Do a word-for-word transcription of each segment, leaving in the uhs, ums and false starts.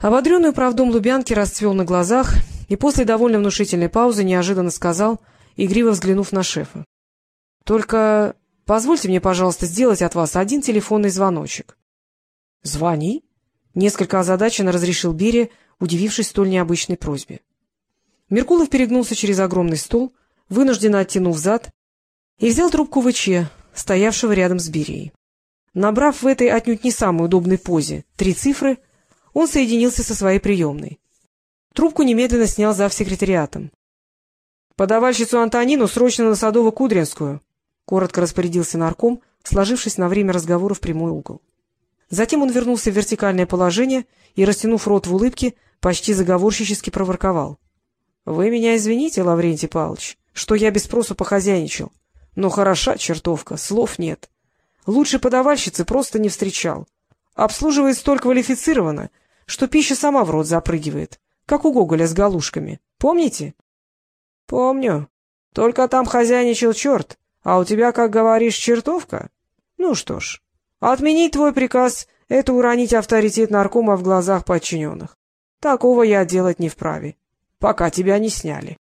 Ободренный управдом Лубянки расцвел на глазах и после довольно внушительной паузы неожиданно сказал, игриво взглянув на шефа: — Только позвольте мне, пожалуйста, сделать от вас один телефонный звоночек. — Звони, — несколько озадаченно разрешил Берия, удивившись столь необычной просьбе. Меркулов перегнулся через огромный стол, вынужденно оттянув зад, и взял трубку ВЧ, стоявшего рядом с Берией. Набрав в этой отнюдь не самой удобной позе три цифры, он соединился со своей приемной. Трубку немедленно снял зав. Секретариатом. — Подавальщицу Антонину срочно на Садово-Кудринскую, — коротко распорядился нарком, сложившись на время разговора в прямой угол. Затем он вернулся в вертикальное положение и, растянув рот в улыбке, почти заговорщически проворковал: — Вы меня извините, Лаврентий Павлович, что я без спросу похозяйничал, но хороша чертовка, слов нет. Лучше подавальщицы просто не встречал. Обслуживает столь квалифицированно, что пища сама в рот запрыгивает, как у Гоголя с галушками. Помните? — Помню. Только там хозяйничал черт, а у тебя, как говоришь, чертовка? Ну что ж, отменить твой приказ — это уронить авторитет наркома в глазах подчиненных. Такого я делать не вправе, пока тебя не сняли.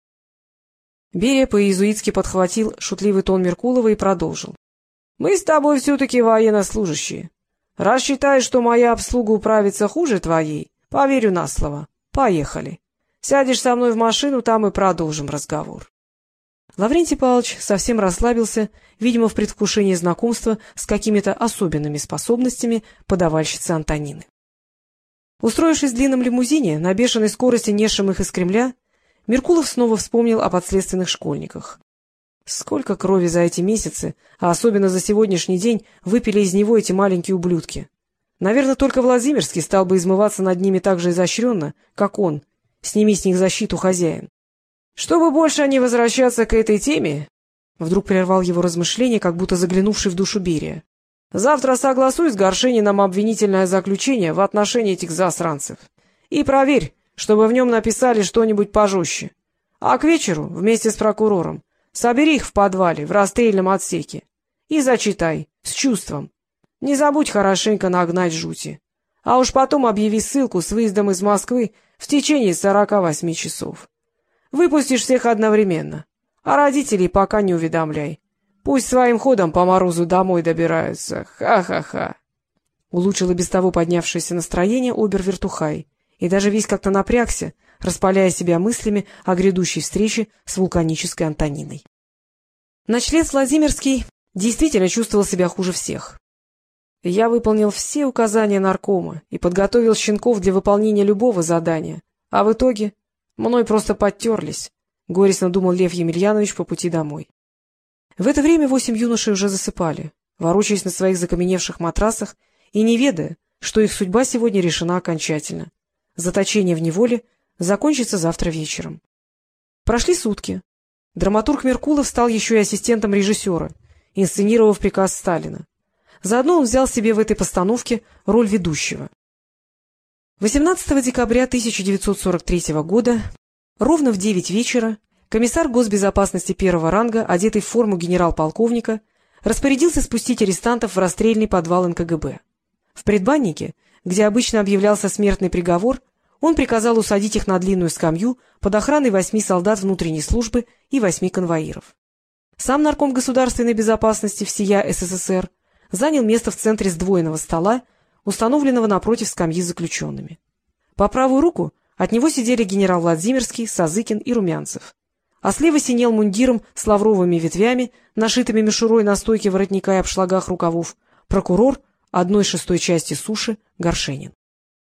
Берия по-иезуитски подхватил шутливый тон Меркулова и продолжил: — Мы с тобой все-таки военнослужащие. Раз считаешь, что моя обслуга управится хуже твоей, поверю на слово. Поехали. Сядешь со мной в машину, там и продолжим разговор. Лаврентий Павлович совсем расслабился, видимо, в предвкушении знакомства с какими-то особенными способностями подавальщицы Антонины. Устроившись в длинном лимузине, на бешеной скорости несшем их из Кремля, Меркулов снова вспомнил о подследственных школьниках. Сколько крови за эти месяцы, а особенно за сегодняшний день, выпили из него эти маленькие ублюдки. Наверное, только Владимирский стал бы измываться над ними так же изощренно, как он. Сними с них защиту, хозяин. Чтобы больше не возвращаться к этой теме, вдруг прервал его размышления, как будто заглянувший в душу Берия, завтра согласуй с Горшениным обвинительное заключение в отношении этих засранцев. И проверь, чтобы в нем написали что-нибудь пожестче. А к вечеру, вместе с прокурором, собери их в подвале, в расстрельном отсеке. И зачитай, с чувством. Не забудь хорошенько нагнать жути. А уж потом объяви ссылку с выездом из Москвы в течение сорока восьми часов. Выпустишь всех одновременно, а родителей пока не уведомляй. Пусть своим ходом по морозу домой добираются. Ха-ха-ха. Улучшил и без того поднявшееся настроение обер-вертухай, и даже весь как-то напрягся, распаляя себя мыслями о грядущей встрече с вулканической Антониной. Ночлец Владимирский действительно чувствовал себя хуже всех. Я выполнил все указания наркома и подготовил щенков для выполнения любого задания, а в итоге мной просто подтерлись, — горестно думал Лев Емельянович по пути домой. В это время восемь юношей уже засыпали, ворочаясь на своих закаменевших матрасах и не ведая, что их судьба сегодня решена окончательно. Заточение в неволе закончится завтра вечером. Прошли сутки. Драматург Меркулов стал еще и ассистентом режиссера, инсценировав приказ Сталина. Заодно он взял себе в этой постановке роль ведущего. восемнадцатого декабря тысяча девятьсот сорок третьего года, ровно в девять вечера, комиссар госбезопасности первого ранга, одетый в форму генерал-полковника, распорядился спустить арестантов в расстрельный подвал эн ка гэ бэ. В предбаннике, где обычно объявлялся смертный приговор, он приказал усадить их на длинную скамью под охраной восьми солдат внутренней службы и восьми конвоиров. Сам нарком государственной безопасности всея эс эс эс эр занял место в центре сдвоенного стола, установленного напротив скамьи с заключенными. По правую руку от него сидели генерал Владимирский, Сазыкин и Румянцев, а слева синел мундиром с лавровыми ветвями, нашитыми мишурой на стойке воротника и обшлагах рукавов, прокурор одной шестой части суши Горшенин.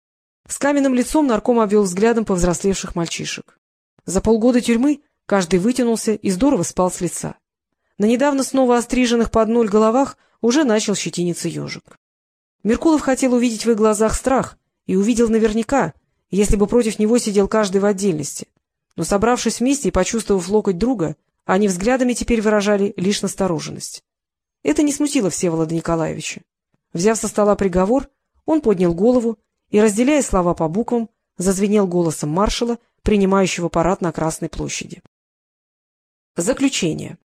С каменным лицом нарком обвел взглядом повзрослевших мальчишек. За полгода тюрьмы каждый вытянулся и здорово спал с лица. На недавно снова остриженных под ноль головах уже начал щетиниться ежик. Меркулов хотел увидеть в их глазах страх, и увидел наверняка, если бы против него сидел каждый в отдельности. Но, собравшись вместе и почувствовав локоть друга, они взглядами теперь выражали лишь настороженность. Это не смутило Всеволода Николаевича. Взяв со стола приговор, он поднял голову и, разделяя слова по буквам, зазвенел голосом маршала, принимающего парад на Красной площади. Заключение.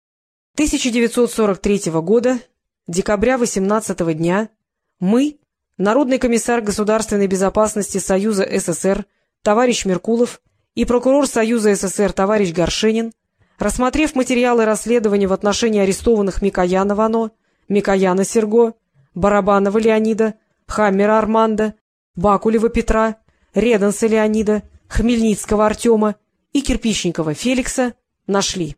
тысяча девятьсот сорок третьего года, декабря восемнадцатого дня, мы, Народный комиссар государственной безопасности Союза СССР товарищ Меркулов и прокурор Союза СССР товарищ Горшенин, рассмотрев материалы расследования в отношении арестованных Микояна Вано, Микояна Серго, Барабанова Леонида, Хаммера Арманда, Бакулева Петра, Реденса Леонида, Хмельницкого Артема и Кирпичникова Феликса, нашли.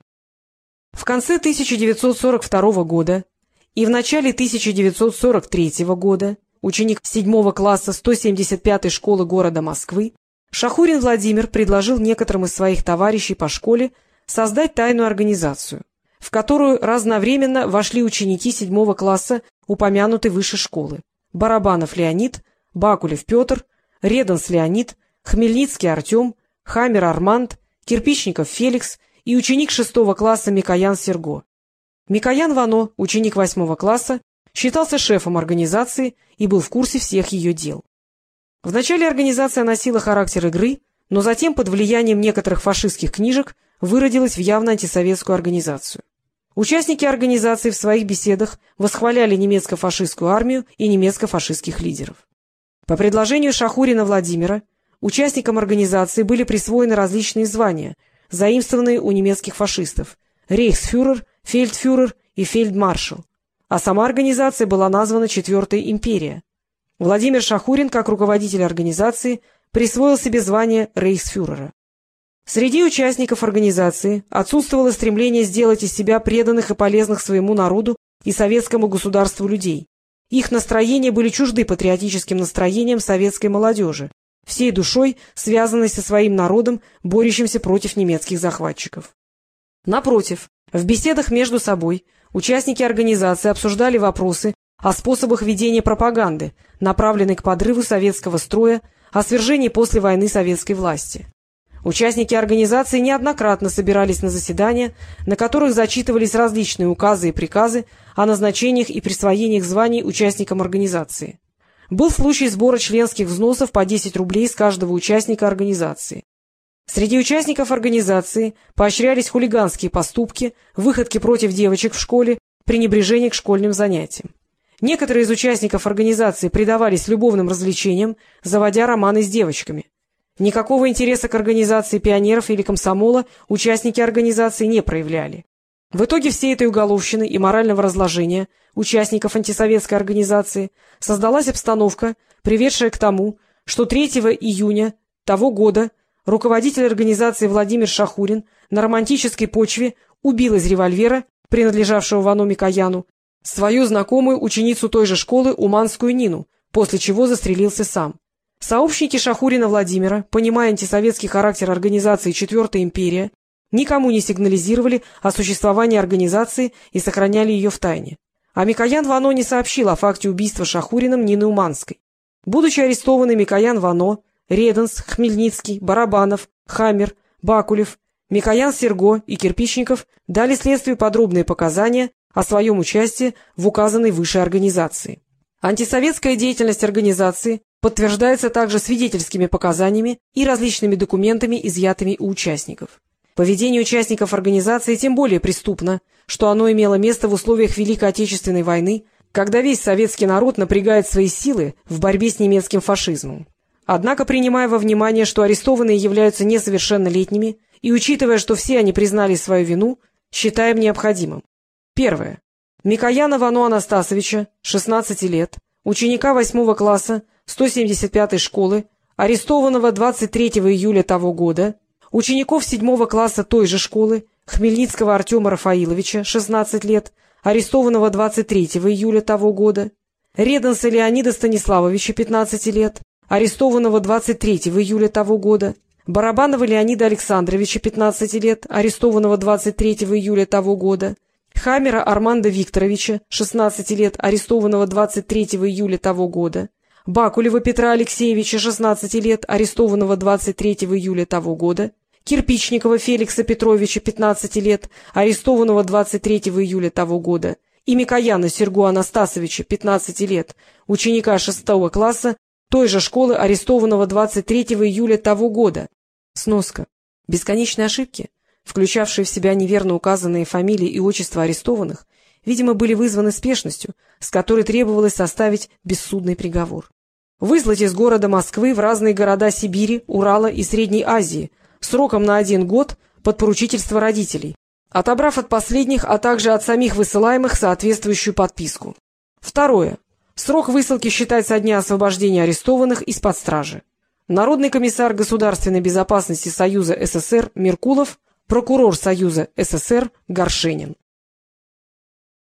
В конце тысяча девятьсот сорок второго года и в начале тысяча девятьсот сорок третьего года ученик седьмого класса сто семьдесят пятой школы города Москвы Шахурин Владимир предложил некоторым из своих товарищей по школе создать тайную организацию, в которую разновременно вошли ученики седьмого класса упомянутой выше школы: Барабанов Леонид, Бакулев Петр, Реденс Леонид, Хмельницкий Артем, Хаммер Арманд, Кирпичников Феликс и ученик шестого класса Микоян Серго. Микоян Вано, ученик восьмого класса, считался шефом организации и был в курсе всех ее дел. Вначале организация носила характер игры, но затем под влиянием некоторых фашистских книжек выродилась в явно антисоветскую организацию. Участники организации в своих беседах восхваляли немецко-фашистскую армию и немецко-фашистских лидеров. По предложению Шахурина Владимира участникам организации были присвоены различные звания, заимствованные у немецких фашистов: рейхсфюрер, фельдфюрер и фельдмаршал, а сама организация была названа «Четвертая империя». Владимир Шахурин, как руководитель организации, присвоил себе звание рейхсфюрера. Среди участников организации отсутствовало стремление сделать из себя преданных и полезных своему народу и советскому государству людей. Их настроения были чужды патриотическим настроениям советской молодежи, всей душой связанной со своим народом, борющимся против немецких захватчиков. Напротив, в беседах между собой участники организации обсуждали вопросы о способах ведения пропаганды, направленной к подрыву советского строя, о свержении после войны советской власти. Участники организации неоднократно собирались на заседания, на которых зачитывались различные указы и приказы о назначениях и присвоениях званий участникам организации. Был случай сбора членских взносов по десять рублей с каждого участника организации. Среди участников организации поощрялись хулиганские поступки, выходки против девочек в школе, пренебрежение к школьным занятиям. Некоторые из участников организации предавались любовным развлечениям, заводя романы с девочками. Никакого интереса к организации пионеров или комсомола участники организации не проявляли. В итоге всей этой уголовщины и морального разложения участников антисоветской организации создалась обстановка, приведшая к тому, что третьего июня того года руководитель организации Владимир Шахурин на романтической почве убил из револьвера, принадлежавшего Вано Микояну, свою знакомую ученицу той же школы Уманскую Нину, после чего застрелился сам. Сообщники Шахурина Владимира, понимая антисоветский характер организации «Четвертая империя», никому не сигнализировали о существовании организации и сохраняли ее в тайне. А Микоян Вано не сообщил о факте убийства Шахуриным Нины Уманской. Будучи арестованы Микоян Вано, Реденс, Хмельницкий, Барабанов, Хаммер, Бакулев, Микоян Серго и Кирпичников дали следствию подробные показания о своем участии в указанной выше организации. Антисоветская деятельность организации подтверждается также свидетельскими показаниями и различными документами, изъятыми у участников. Поведение участников организации тем более преступно, что оно имело место в условиях Великой Отечественной войны, когда весь советский народ напрягает свои силы в борьбе с немецким фашизмом. Однако, принимая во внимание, что арестованные являются несовершеннолетними, и учитывая, что все они признали свою вину, считаем необходимым: первое. Микояна Вано Анастасовича, шестнадцати лет, ученика восьмого класса сто семьдесят пятой школы, арестованного двадцать третьего июля того года, учеников седьмого класса той же школы, Хмельницкого Артема Рафаиловича, шестнадцать лет, арестованного двадцать третьего июля того года, Реденса Леонида Станиславовича, пятнадцати лет, арестованного двадцать третьего июля того года, Барабанова Леонида Александровича, пятнадцати лет, арестованного двадцать третьего июля того года, Хаммера Арманда Викторовича, шестнадцати лет, арестованного двадцать третьего июля того года, Бакулева Петра Алексеевича, шестнадцати лет, арестованного двадцать третьего июля того года, Кирпичникова Феликса Петровича, пятнадцати лет, арестованного двадцать третьего июля того года, и Микояна Серго Анастасовича, пятнадцати лет, ученика шестого класса той же школы, арестованного двадцать третьего июля того года. Сноска. Бесконечные ошибки, включавшие в себя неверно указанные фамилии и отчества арестованных, видимо, были вызваны спешностью, с которой требовалось составить бессудный приговор. Выслать из города Москвы в разные города Сибири, Урала и Средней Азии сроком на один год под поручительство родителей, отобрав от последних, а также от самих высылаемых соответствующую подписку. Второе. Срок высылки считать со дня освобождения арестованных из-под стражи. Народный комиссар государственной безопасности Союза СССР Меркулов, прокурор Союза СССР Горшенин.